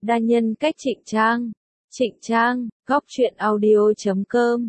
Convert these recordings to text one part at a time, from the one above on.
Đa nhân cách Trịnh Trang, góc truyện audio.com.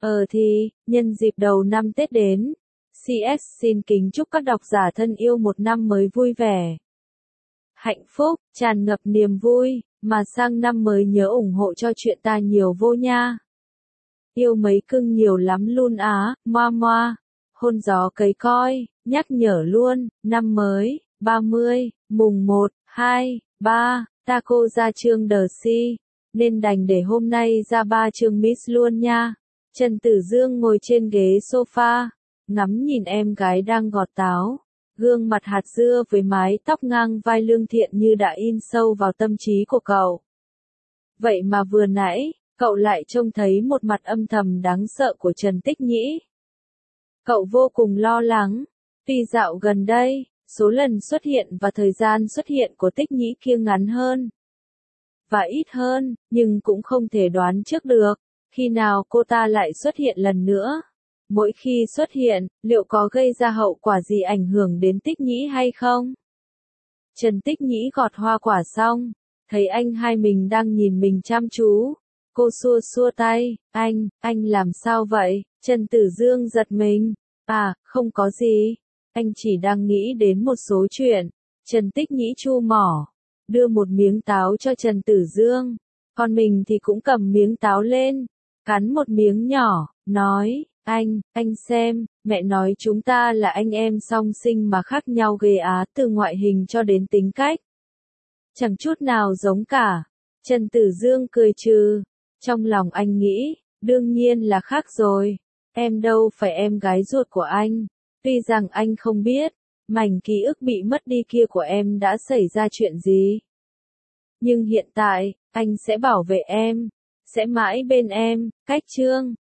Nhân dịp đầu năm Tết đến, CS xin kính chúc các độc giả thân yêu một năm mới vui vẻ, hạnh phúc, tràn ngập niềm vui, mà sang năm mới nhớ ủng hộ cho chuyện ta nhiều vô nha. Yêu mấy cưng nhiều lắm luôn á, moa moa, hôn gió cấy coi, nhắc nhở luôn, năm mới, 30, mùng 1, 2, 3, ta cô ra chương đờ si, nên đành để hôm nay ra 3 chương miss luôn nha. Trần Tử Dương ngồi trên ghế sofa, ngắm nhìn em gái đang gọt táo, gương mặt hạt dưa với mái tóc ngang vai lương thiện như đã in sâu vào tâm trí của cậu. Vậy mà vừa nãy, cậu lại trông thấy một mặt âm thầm đáng sợ của Trần Tích Nhĩ. Cậu vô cùng lo lắng, vì dạo gần đây, số lần xuất hiện và thời gian xuất hiện của Tích Nhĩ kia ngắn hơn và ít hơn, nhưng cũng không thể đoán trước được, khi nào cô ta lại xuất hiện lần nữa. Mỗi khi xuất hiện, liệu có gây ra hậu quả gì ảnh hưởng đến Tích Nhĩ hay không? Trần Tích Nhĩ gọt hoa quả xong, thấy anh hai mình đang nhìn mình chăm chú. Cô xua xua tay, anh làm sao vậy? Trần Tử Dương giật mình. Không có gì. Anh chỉ đang nghĩ đến một số chuyện. Trần Tích Nhĩ chu mỏ, đưa một miếng táo cho Trần Tử Dương. Còn mình thì cũng cầm miếng táo lên, cắn một miếng nhỏ, nói, anh xem, mẹ nói chúng ta là anh em song sinh mà khác nhau ghê á, từ ngoại hình cho đến tính cách. Chẳng chút nào giống cả. Trần Tử Dương cười trừ. Trong lòng anh nghĩ, đương nhiên là khác rồi. Em đâu phải em gái ruột của anh. Tuy rằng anh không biết, mảnh ký ức bị mất đi kia của em đã xảy ra chuyện gì. Nhưng hiện tại, anh sẽ bảo vệ em, sẽ mãi bên em, cách chương.